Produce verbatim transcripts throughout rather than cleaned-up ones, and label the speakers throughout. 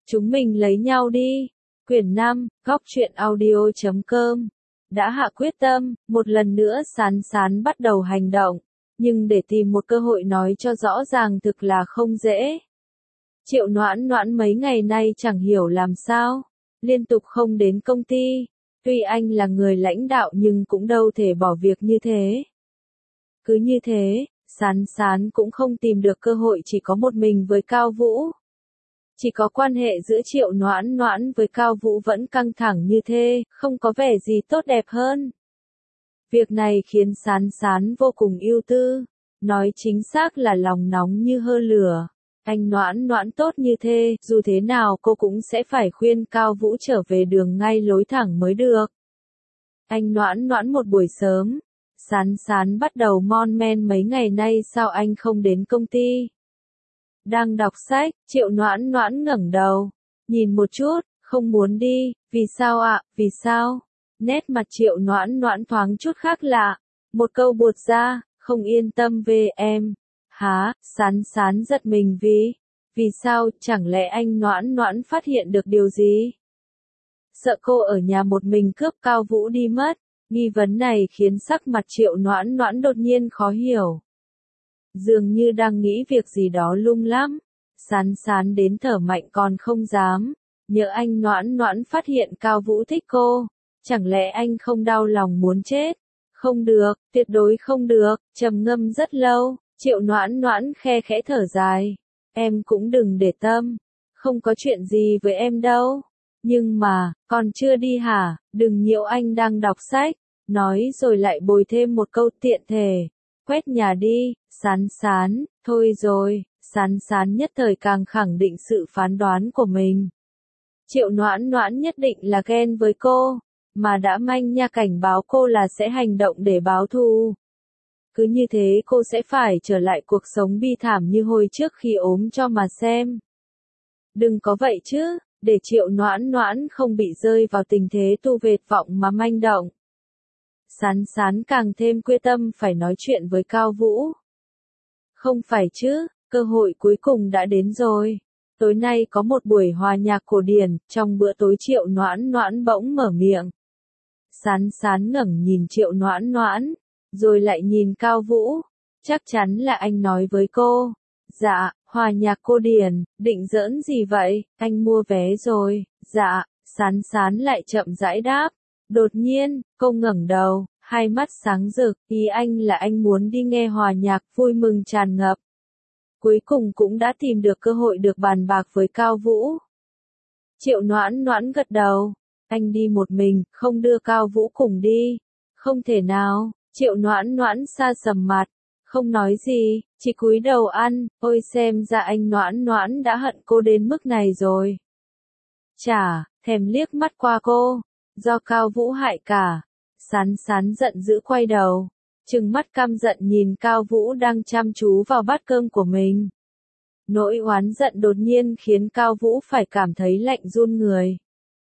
Speaker 1: Chúng mình lấy nhau đi. Quyển năm, góc truyện audio chấm com. Đã hạ quyết tâm, một lần nữa Sán Sán bắt đầu hành động. Nhưng để tìm một cơ hội nói cho rõ ràng thực là không dễ. Triệu Noãn Noãn mấy ngày nay chẳng hiểu làm sao. Liên tục không đến công ty. Tuy anh là người lãnh đạo nhưng cũng đâu thể bỏ việc như thế. Cứ như thế, Sán Sán cũng không tìm được cơ hội chỉ có một mình với Cao Vũ. Chỉ có quan hệ giữa Triệu Noãn Noãn với Cao Vũ vẫn căng thẳng như thế, không có vẻ gì tốt đẹp hơn. Việc này khiến Sán Sán vô cùng ưu tư, nói chính xác là lòng nóng như hơ lửa. Anh Noãn Noãn tốt như thế, dù thế nào cô cũng sẽ phải khuyên Cao Vũ trở về đường ngay lối thẳng mới được. Anh Noãn Noãn một buổi sớm, Sán Sán bắt đầu mon men mấy ngày nay sao anh không đến công ty. Đang đọc sách, Triệu Noãn Noãn ngẩng đầu, nhìn một chút, không muốn đi, vì sao ạ, vì sao? Nét mặt Triệu Noãn Noãn thoáng chút khác lạ, một câu buột ra, không yên tâm về em. Hả, Sán Sán giật mình vì, vì sao, chẳng lẽ anh Noãn Noãn phát hiện được điều gì? Sợ cô ở nhà một mình cướp Cao Vũ đi mất, nghi vấn này khiến sắc mặt Triệu Noãn Noãn đột nhiên khó hiểu. Dường như đang nghĩ việc gì đó lung lắm, Sán Sán đến thở mạnh còn không dám, nhỡ anh Noãn Noãn phát hiện Cao Vũ thích cô, chẳng lẽ anh không đau lòng muốn chết? Không được, tuyệt đối không được, trầm ngâm rất lâu, Triệu Noãn Noãn khe khẽ thở dài, em cũng đừng để tâm, không có chuyện gì với em đâu, nhưng mà, còn chưa đi hả, đừng nhiễu anh đang đọc sách, nói rồi lại bồi thêm một câu tiện thể. Quét nhà đi, Sán Sán, thôi rồi, Sán Sán nhất thời càng khẳng định sự phán đoán của mình. Triệu Noãn Noãn nhất định là ghen với cô, mà đã manh nha cảnh báo cô là sẽ hành động để báo thù. Cứ như thế cô sẽ phải trở lại cuộc sống bi thảm như hồi trước khi ốm cho mà xem. Đừng có vậy chứ, để Triệu Noãn Noãn không bị rơi vào tình thế tu vệt vọng mà manh động. Sán Sán càng thêm quyết tâm phải nói chuyện với Cao Vũ. Không phải chứ, cơ hội cuối cùng đã đến rồi. Tối nay có một buổi hòa nhạc cổ điển, trong bữa tối Triệu Noãn Noãn bỗng mở miệng. Sán Sán ngẩng nhìn Triệu Noãn Noãn, rồi lại nhìn Cao Vũ. Chắc chắn là anh nói với cô. Dạ, hòa nhạc cổ điển, định giỡn gì vậy, anh mua vé rồi. Dạ, Sán Sán lại chậm rãi đáp. Đột nhiên, cô ngẩng đầu, hai mắt sáng rực, ý anh là anh muốn đi nghe hòa nhạc, vui mừng tràn ngập. Cuối cùng cũng đã tìm được cơ hội được bàn bạc với Cao Vũ. Triệu Noãn Noãn gật đầu, anh đi một mình, không đưa Cao Vũ cùng đi. Không thể nào, Triệu Noãn Noãn sa sầm mặt, không nói gì, chỉ cúi đầu ăn, ôi xem ra anh Noãn Noãn đã hận cô đến mức này rồi. Chả, thèm liếc mắt qua cô. Do Cao Vũ hại cả. Sán Sán giận dữ quay đầu, trừng mắt căm giận nhìn Cao Vũ đang chăm chú vào bát cơm của mình. Nỗi oán giận đột nhiên khiến Cao Vũ phải cảm thấy lạnh run người.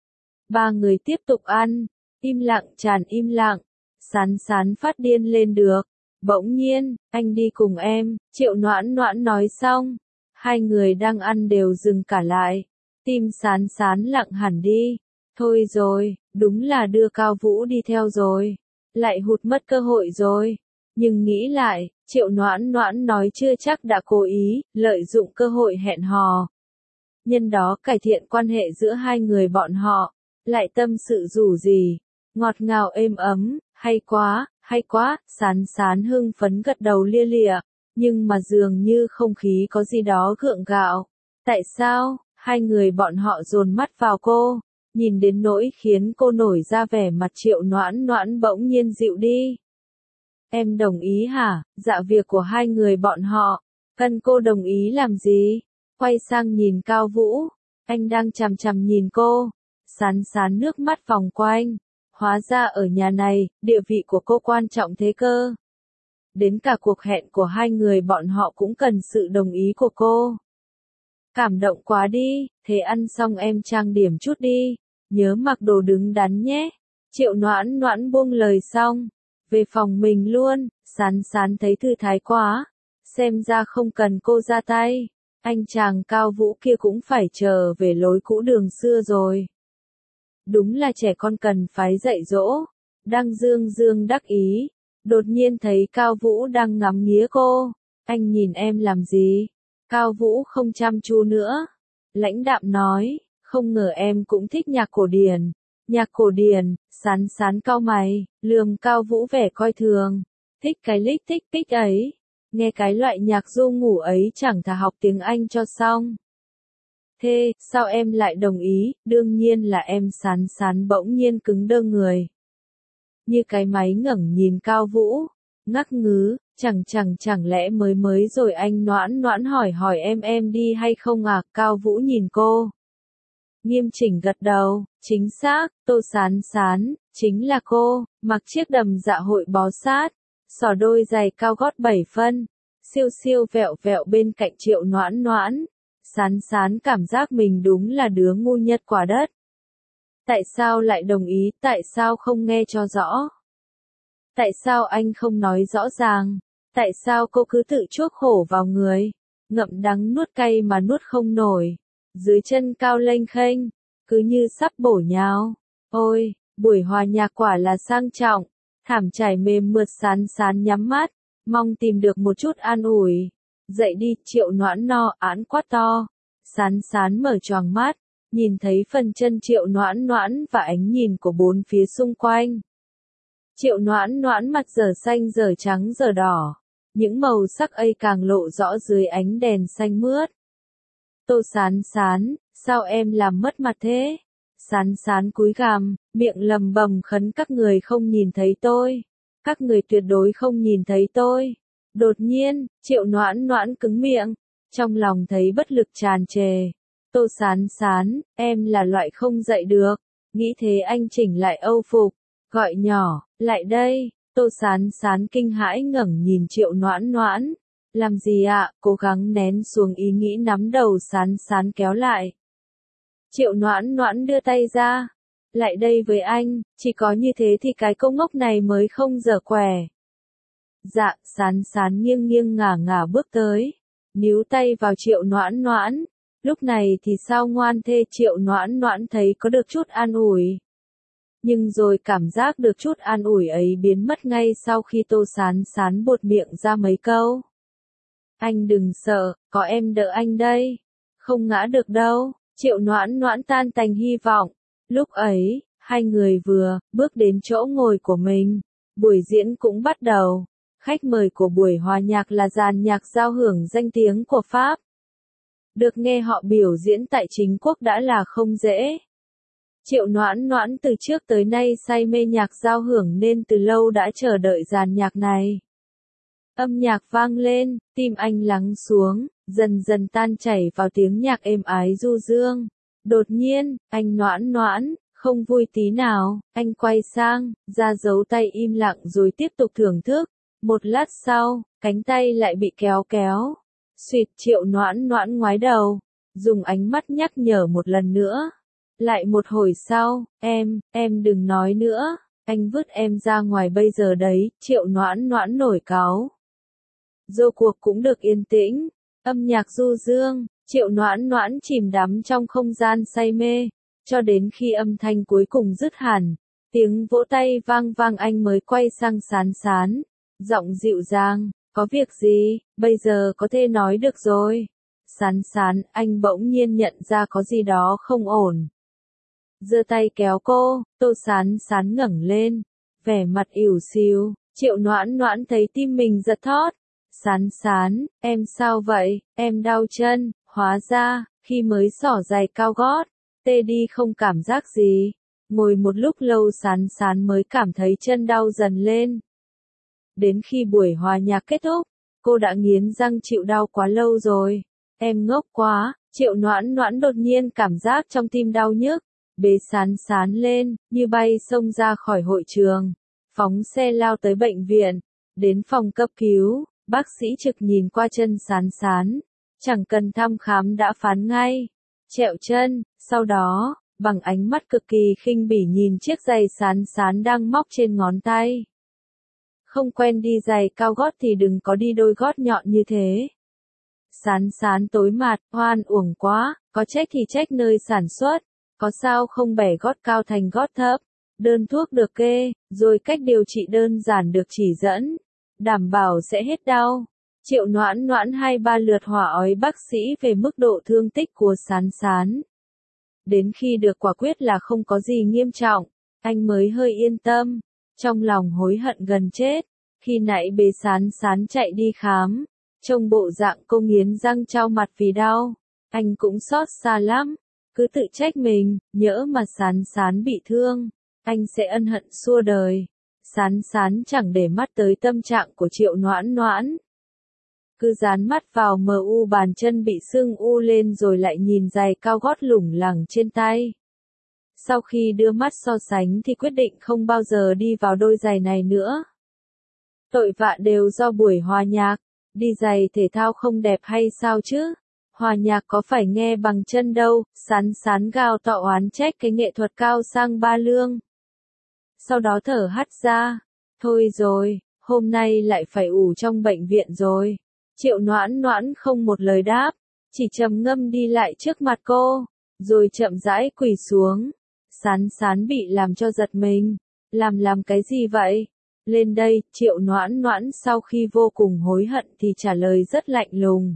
Speaker 1: Ba người tiếp tục ăn, im lặng tràn im lặng, Sán Sán phát điên lên được. Bỗng nhiên, anh đi cùng em, Triệu Noãn Noãn nói xong. Hai người đang ăn đều dừng cả lại, tim Sán Sán lặng hẳn đi. Thôi rồi, đúng là đưa Cao Vũ đi theo rồi. Lại hụt mất cơ hội rồi. Nhưng nghĩ lại, Triệu Noãn Noãn nói chưa chắc đã cố ý, lợi dụng cơ hội hẹn hò. Nhân đó cải thiện quan hệ giữa hai người bọn họ. Lại tâm sự rủ gì. Ngọt ngào êm ấm, hay quá, hay quá, Sán Sán hưng phấn gật đầu lia lịa. Nhưng mà dường như không khí có gì đó gượng gạo. Tại sao, hai người bọn họ dồn mắt vào cô. Nhìn đến nỗi khiến cô nổi ra vẻ mặt Triệu Noãn Noãn bỗng nhiên dịu đi. Em đồng ý hả, dạ việc của hai người bọn họ, cần cô đồng ý làm gì? Quay sang nhìn Cao Vũ, anh đang chằm chằm nhìn cô, Sán Sán nước mắt vòng quanh. Hóa ra ở nhà này, địa vị của cô quan trọng thế cơ. Đến cả cuộc hẹn của hai người bọn họ cũng cần sự đồng ý của cô. Cảm động quá đi, thế ăn xong em trang điểm chút đi, nhớ mặc đồ đứng đắn nhé. Triệu Noãn Noãn buông lời xong, về phòng mình luôn, Sán Sán thấy thư thái quá, xem ra không cần cô ra tay. Anh chàng Cao Vũ kia cũng phải trở về lối cũ đường xưa rồi. Đúng là trẻ con cần phải dạy dỗ. Đang dương dương đắc ý. Đột nhiên thấy Cao Vũ đang ngắm nghía cô. Anh nhìn em làm gì? Cao Vũ không chăm chú nữa. Lãnh đạm nói, không ngờ em cũng thích nhạc cổ điển. Nhạc cổ điển, Sán Sán cau mày, lườm Cao Vũ vẻ coi thường. Thích cái lích thích thích ấy. Nghe cái loại nhạc du ngủ ấy chẳng thà học tiếng Anh cho xong. Thế, sao em lại đồng ý? Đương nhiên là em. Sán Sán bỗng nhiên cứng đơ người. Như cái máy ngẩng nhìn Cao Vũ. Ngắc ngứ, chẳng chẳng chẳng lẽ mới mới rồi anh noãn noãn hỏi hỏi em em đi hay không à? Cao Vũ nhìn cô. Nghiêm chỉnh gật đầu, chính xác, Tô Sán Sán, chính là cô, mặc chiếc đầm dạ hội bó sát, xỏ đôi giày cao gót bảy phân, siêu siêu vẹo vẹo bên cạnh Triệu Noãn Noãn. Sán Sán cảm giác mình đúng là đứa ngu nhất quả đất. Tại sao lại đồng ý, tại sao không nghe cho rõ? Tại sao anh không nói rõ ràng? Tại sao cô cứ tự chuốc khổ vào người? Ngậm đắng nuốt cay mà nuốt không nổi. Dưới chân cao lênh khênh, cứ như sắp bổ nhào. Ôi, buổi hòa nhạc quả là sang trọng. Thảm trải mềm mượt. Sán Sán nhắm mắt, mong tìm được một chút an ủi. Dậy đi, Triệu Noãn no án quát to. Sán Sán mở choàng mắt, nhìn thấy phần chân Triệu Noãn Noãn và ánh nhìn của bốn phía xung quanh. Triệu Noãn Noãn mặt giờ xanh giờ trắng giờ đỏ, những màu sắc ấy càng lộ rõ dưới ánh đèn xanh mướt. Tô Sán Sán, sao em làm mất mặt thế? Sán Sán cúi gằm, miệng lầm bầm khấn các người không nhìn thấy tôi. Các người tuyệt đối không nhìn thấy tôi. Đột nhiên, Triệu Noãn Noãn cứng miệng, trong lòng thấy bất lực tràn trề. Tô Sán Sán, em là loại không dạy được. Nghĩ thế anh chỉnh lại âu phục, gọi nhỏ, lại đây. Tô Sán Sán kinh hãi ngẩng nhìn Triệu Noãn Noãn. Làm gì ạ? Cố gắng nén xuống ý nghĩ nắm đầu Sán Sán kéo lại. Triệu Noãn Noãn đưa tay ra. Lại đây với anh, chỉ có như thế thì cái cô ngốc này mới không dở quẻ. Dạ, Sán Sán nghiêng nghiêng ngả ngả bước tới. Níu tay vào Triệu Noãn Noãn. Lúc này thì sao ngoan thế? Triệu Noãn Noãn thấy có được chút an ủi. Nhưng rồi cảm giác được chút an ủi ấy biến mất ngay sau khi Tô Sán Sán buột miệng ra mấy câu. Anh đừng sợ, có em đỡ anh đây. Không ngã được đâu. Triệu Noãn Noãn tan tành hy vọng. Lúc ấy, hai người vừa bước đến chỗ ngồi của mình. Buổi diễn cũng bắt đầu. Khách mời của buổi hòa nhạc là dàn nhạc giao hưởng danh tiếng của Pháp. Được nghe họ biểu diễn tại chính quốc đã là không dễ. Triệu Noãn Noãn từ trước tới nay say mê nhạc giao hưởng nên từ lâu đã chờ đợi dàn nhạc này. Âm nhạc vang lên, tim anh lắng xuống, dần dần tan chảy vào tiếng nhạc êm ái du dương. Đột nhiên, anh Noãn Noãn, không vui tí nào, anh quay sang, ra dấu tay im lặng rồi tiếp tục thưởng thức. Một lát sau, cánh tay lại bị kéo kéo. Xuyệt, Triệu Noãn Noãn ngoái đầu, dùng ánh mắt nhắc nhở một lần nữa. Lại một hồi sau, em, em đừng nói nữa, anh vứt em ra ngoài bây giờ đấy. Triệu Noãn Noãn nổi cáu. Rốt cuộc cũng được yên tĩnh, âm nhạc du dương, Triệu Noãn Noãn chìm đắm trong không gian say mê, cho đến khi âm thanh cuối cùng dứt hẳn, tiếng vỗ tay vang vang anh mới quay sang Sán Sán, giọng dịu dàng, có việc gì, bây giờ có thể nói được rồi. Sán Sán, anh bỗng nhiên nhận ra có gì đó không ổn. Giơ tay kéo cô, Tô Sán Sán ngẩng lên, vẻ mặt ỉu xìu. Triệu Noãn Noãn thấy tim mình giật thót. Sán Sán, em sao vậy, em đau chân. Hóa ra, khi mới xỏ giày cao gót, tê đi không cảm giác gì. Ngồi một lúc lâu Sán Sán mới cảm thấy chân đau dần lên. Đến khi buổi hòa nhạc kết thúc, cô đã nghiến răng chịu đau quá lâu rồi. Em ngốc quá. Triệu Noãn Noãn đột nhiên cảm giác trong tim đau nhức, bế Sán Sán lên, như bay xông ra khỏi hội trường, phóng xe lao tới bệnh viện. Đến phòng cấp cứu, bác sĩ trực nhìn qua chân Sán Sán, chẳng cần thăm khám đã phán ngay, trẹo chân. Sau đó, bằng ánh mắt cực kỳ khinh bỉ nhìn chiếc giày Sán Sán đang móc trên ngón tay. Không quen đi giày cao gót thì đừng có đi đôi gót nhọn như thế. Sán sán tối mặt, oan uổng quá, có trách thì trách nơi sản xuất, có sao không bẻ gót cao thành gót thấp, đơn thuốc được kê, rồi cách điều trị đơn giản được chỉ dẫn, đảm bảo sẽ hết đau. Triệu Noãn Noãn hai ba lượt hỏi ói bác sĩ về mức độ thương tích của Sán Sán. Đến khi được quả quyết là không có gì nghiêm trọng, anh mới hơi yên tâm, trong lòng hối hận gần chết. Khi nãy bế Sán Sán chạy đi khám, trông bộ dạng cô nghiến răng trao mặt vì đau, anh cũng xót xa lắm, cứ tự trách mình, nhỡ mà Sán Sán bị thương, anh sẽ ân hận suốt đời. Sán Sán chẳng để mắt tới tâm trạng của Triệu Noãn Noãn, cứ dán mắt vào mờ u bàn chân bị sưng u lên rồi lại nhìn giày cao gót lủng lẳng trên tay. Sau khi đưa mắt so sánh thì quyết định không bao giờ đi vào đôi giày này nữa. Tội vạ đều do buổi hòa nhạc, đi giày thể thao không đẹp hay sao chứ? Hòa nhạc có phải nghe bằng chân đâu, Sán Sán gào to oán trách cái nghệ thuật cao sang ba lương. Sau đó thở hắt ra, thôi rồi, hôm nay lại phải ủ trong bệnh viện rồi. Triệu Noãn Noãn không một lời đáp, chỉ trầm ngâm đi lại trước mặt cô, rồi chậm rãi quỳ xuống. Sán Sán bị làm cho giật mình, làm làm cái gì vậy? Lên đây, Triệu Noãn Noãn sau khi vô cùng hối hận thì trả lời rất lạnh lùng.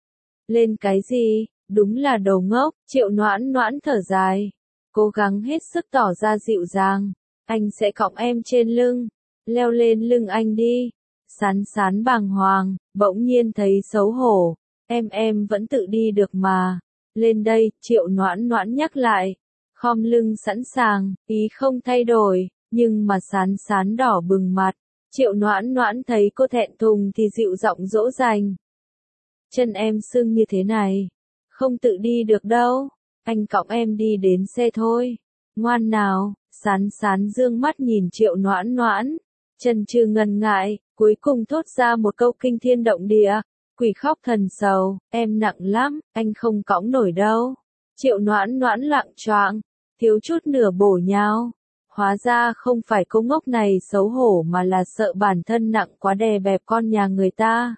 Speaker 1: Lên cái gì? Đúng là đồ ngốc, Triệu Noãn Noãn thở dài, cố gắng hết sức tỏ ra dịu dàng. Anh sẽ cõng em trên lưng, leo lên lưng anh đi. Sán Sán bàng hoàng, bỗng nhiên thấy xấu hổ, em em vẫn tự đi được mà. Lên đây, Triệu Noãn Noãn nhắc lại, khom lưng sẵn sàng, ý không thay đổi, nhưng mà Sán Sán đỏ bừng mặt. Triệu Noãn Noãn thấy cô thẹn thùng thì dịu giọng dỗ dành. Chân em sưng như thế này, không tự đi được đâu, anh cõng em đi đến xe thôi. Ngoan nào, Sán Sán dương mắt nhìn Triệu Noãn Noãn, chần chừ ngần ngại, cuối cùng thốt ra một câu kinh thiên động địa, quỷ khóc thần sầu, em nặng lắm, anh không cõng nổi đâu. Triệu Noãn Noãn lặng choạng, thiếu chút nửa bổ nhào. Hóa ra không phải cô ngốc này xấu hổ mà là sợ bản thân nặng quá đè bẹp con nhà người ta.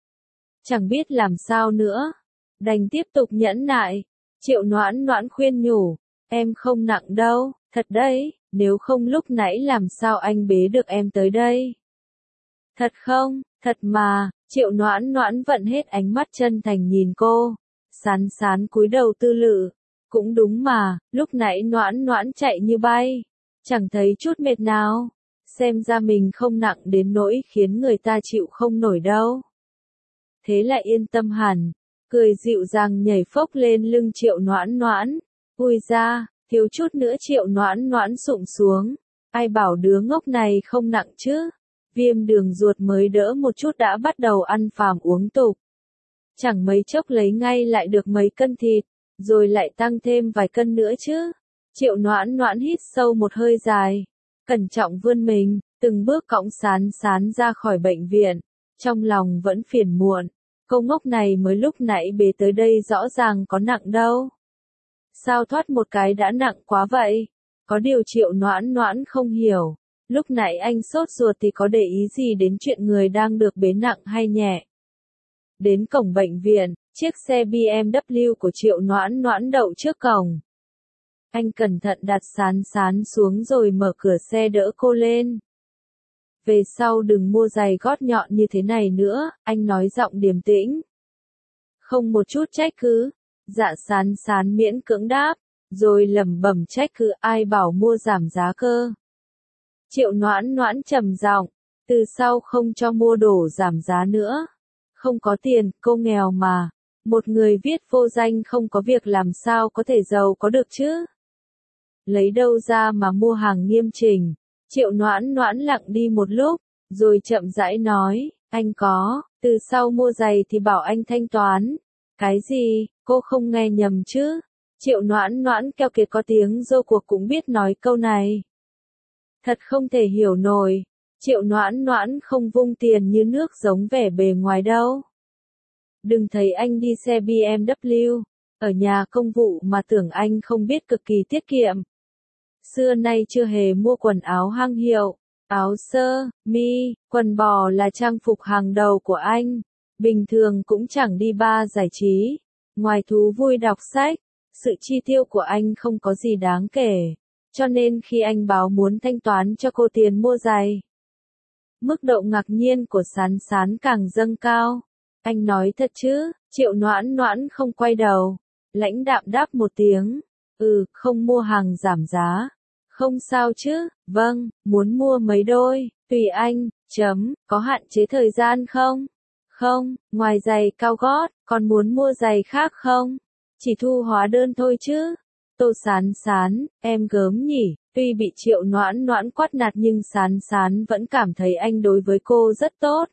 Speaker 1: Chẳng biết làm sao nữa, đành tiếp tục nhẫn nại. Triệu Noãn Noãn khuyên nhủ, em không nặng đâu, thật đấy, nếu không lúc nãy làm sao anh bế được em tới đây. Thật không, thật mà, Triệu Noãn Noãn vận hết ánh mắt chân thành nhìn cô. Sán Sán cúi đầu tư lự, cũng đúng mà, lúc nãy Noãn Noãn chạy như bay, chẳng thấy chút mệt nào, xem ra mình không nặng đến nỗi khiến người ta chịu không nổi đâu. Thế lại yên tâm hẳn, cười dịu dàng nhảy phốc lên lưng Triệu Noãn Noãn. Ui ra, thiếu chút nữa Triệu Noãn Noãn sụm xuống, ai bảo đứa ngốc này không nặng chứ. Viêm đường ruột mới đỡ một chút đã bắt đầu ăn phàm uống tục. Chẳng mấy chốc lấy ngay lại được mấy cân thịt, rồi lại tăng thêm vài cân nữa chứ. Triệu Noãn Noãn hít sâu một hơi dài, cẩn trọng vươn mình, từng bước cõng Sán Sán ra khỏi bệnh viện, trong lòng vẫn phiền muộn. Cô ngốc này mới lúc nãy bế tới đây rõ ràng có nặng đâu. Sao thoát một cái đã nặng quá vậy? Có điều Triệu Noãn Noãn không hiểu. Lúc nãy anh sốt ruột thì có để ý gì đến chuyện người đang được bế nặng hay nhẹ. Đến cổng bệnh viện, chiếc xe bê em vê của Triệu Noãn Noãn đậu trước cổng. Anh cẩn thận đặt Sán Sán xuống rồi mở cửa xe đỡ cô lên. Về sau đừng mua giày gót nhọn như thế này nữa, anh nói giọng điềm tĩnh. Không một chút trách cứ. Dạ Sán Sán miễn cưỡng đáp, rồi lẩm bẩm trách cứ ai bảo mua giảm giá cơ. Triệu Noãn Noãn trầm giọng, từ sau không cho mua đồ giảm giá nữa. Không có tiền, cô nghèo mà. Một người viết vô danh không có việc làm sao có thể giàu có được chứ. Lấy đâu ra mà mua hàng nghiêm chỉnh. Triệu Noãn Noãn lặng đi một lúc, rồi chậm rãi nói, anh có, từ sau mua giày thì bảo anh thanh toán. Cái gì, cô không nghe nhầm chứ? Triệu Noãn Noãn keo kiệt có tiếng rốt cuộc cũng biết nói câu này. Thật không thể hiểu nổi, Triệu Noãn Noãn không vung tiền như nước giống vẻ bề ngoài đâu. Đừng thấy anh đi xe bê em vê, ở nhà công vụ mà tưởng anh không biết cực kỳ tiết kiệm. Xưa nay chưa hề mua quần áo hang hiệu, áo sơ, mi, quần bò là trang phục hàng đầu của anh. bình thường cũng chẳng đi bar giải trí, ngoài thú vui đọc sách, sự chi tiêu của anh không có gì đáng kể, cho nên khi anh báo muốn thanh toán cho cô tiền mua giày, mức độ ngạc nhiên của Sán Sán càng dâng cao. Anh nói thật chứ? Triệu Noãn Noãn không quay đầu, lãnh đạm đáp một tiếng, ừ, không mua hàng giảm giá. Không sao chứ, vâng, muốn mua mấy đôi, tùy anh, chấm, có hạn chế thời gian không? Không, ngoài giày cao gót, còn muốn mua giày khác không? Chỉ thu hóa đơn thôi chứ. Tô Sán Sán, em gớm nhỉ, tuy bị Triệu Noãn Noãn quát nạt nhưng Sán Sán vẫn cảm thấy anh đối với cô rất tốt.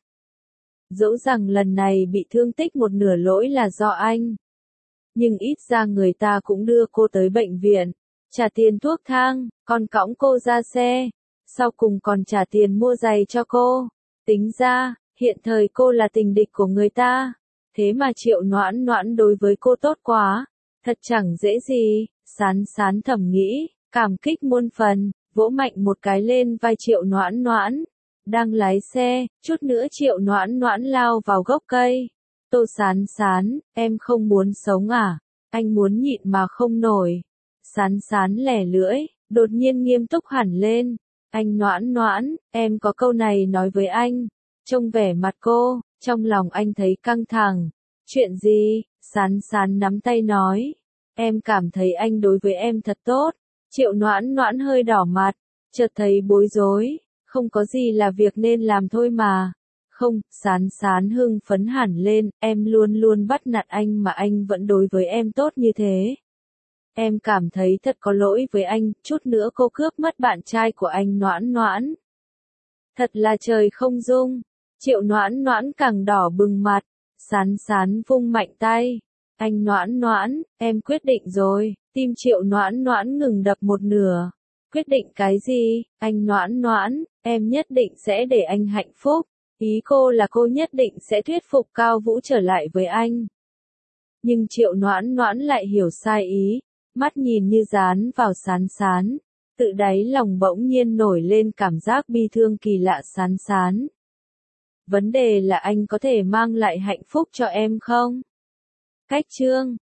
Speaker 1: Dẫu rằng lần này bị thương tích một nửa lỗi là do anh. Nhưng ít ra người ta cũng đưa cô tới bệnh viện, trả tiền thuốc thang, còn cõng cô ra xe, sau cùng còn trả tiền mua giày cho cô. Tính ra, hiện thời cô là tình địch của người ta, thế mà Triệu Noãn Noãn đối với cô tốt quá, thật chẳng dễ gì. Sán Sán thầm nghĩ, cảm kích muôn phần, vỗ mạnh một cái lên vai Triệu Noãn Noãn. Đang lái xe, chút nữa Triệu Noãn Noãn lao vào gốc cây. Tô Sán Sán, em không muốn sống à? Anh muốn nhịn mà không nổi. Sán Sán lẻ lưỡi, đột nhiên nghiêm túc hẳn lên. Anh Noãn Noãn, em có câu này nói với anh. Trông vẻ mặt cô, trong lòng anh thấy căng thẳng. Chuyện gì? Sán Sán nắm tay nói. Em cảm thấy anh đối với em thật tốt. Triệu Noãn Noãn hơi đỏ mặt, chợt thấy bối rối. Không có gì là việc nên làm thôi mà. Không, Sán Sán hưng phấn hẳn lên, em luôn luôn bắt nạt anh mà anh vẫn đối với em tốt như thế. Em cảm thấy thật có lỗi với anh, chút nữa cô cướp mất bạn trai của anh Noãn Noãn. Thật là trời không dung. Triệu Noãn Noãn càng đỏ bừng mặt, Sán Sán vung mạnh tay. Anh Noãn Noãn, em quyết định rồi. Tim Triệu Noãn Noãn ngừng đập một nửa. Quyết định cái gì? Anh Noãn Noãn, em nhất định sẽ để anh hạnh phúc. Ý cô là cô nhất định sẽ thuyết phục Cao Vũ trở lại với anh. Nhưng Triệu Noãn Noãn lại hiểu sai ý, mắt nhìn như dán vào Sán Sán, tự đáy lòng bỗng nhiên nổi lên cảm giác bi thương kỳ lạ. Sán Sán, vấn đề là anh có thể mang lại hạnh phúc cho em không? Cách chương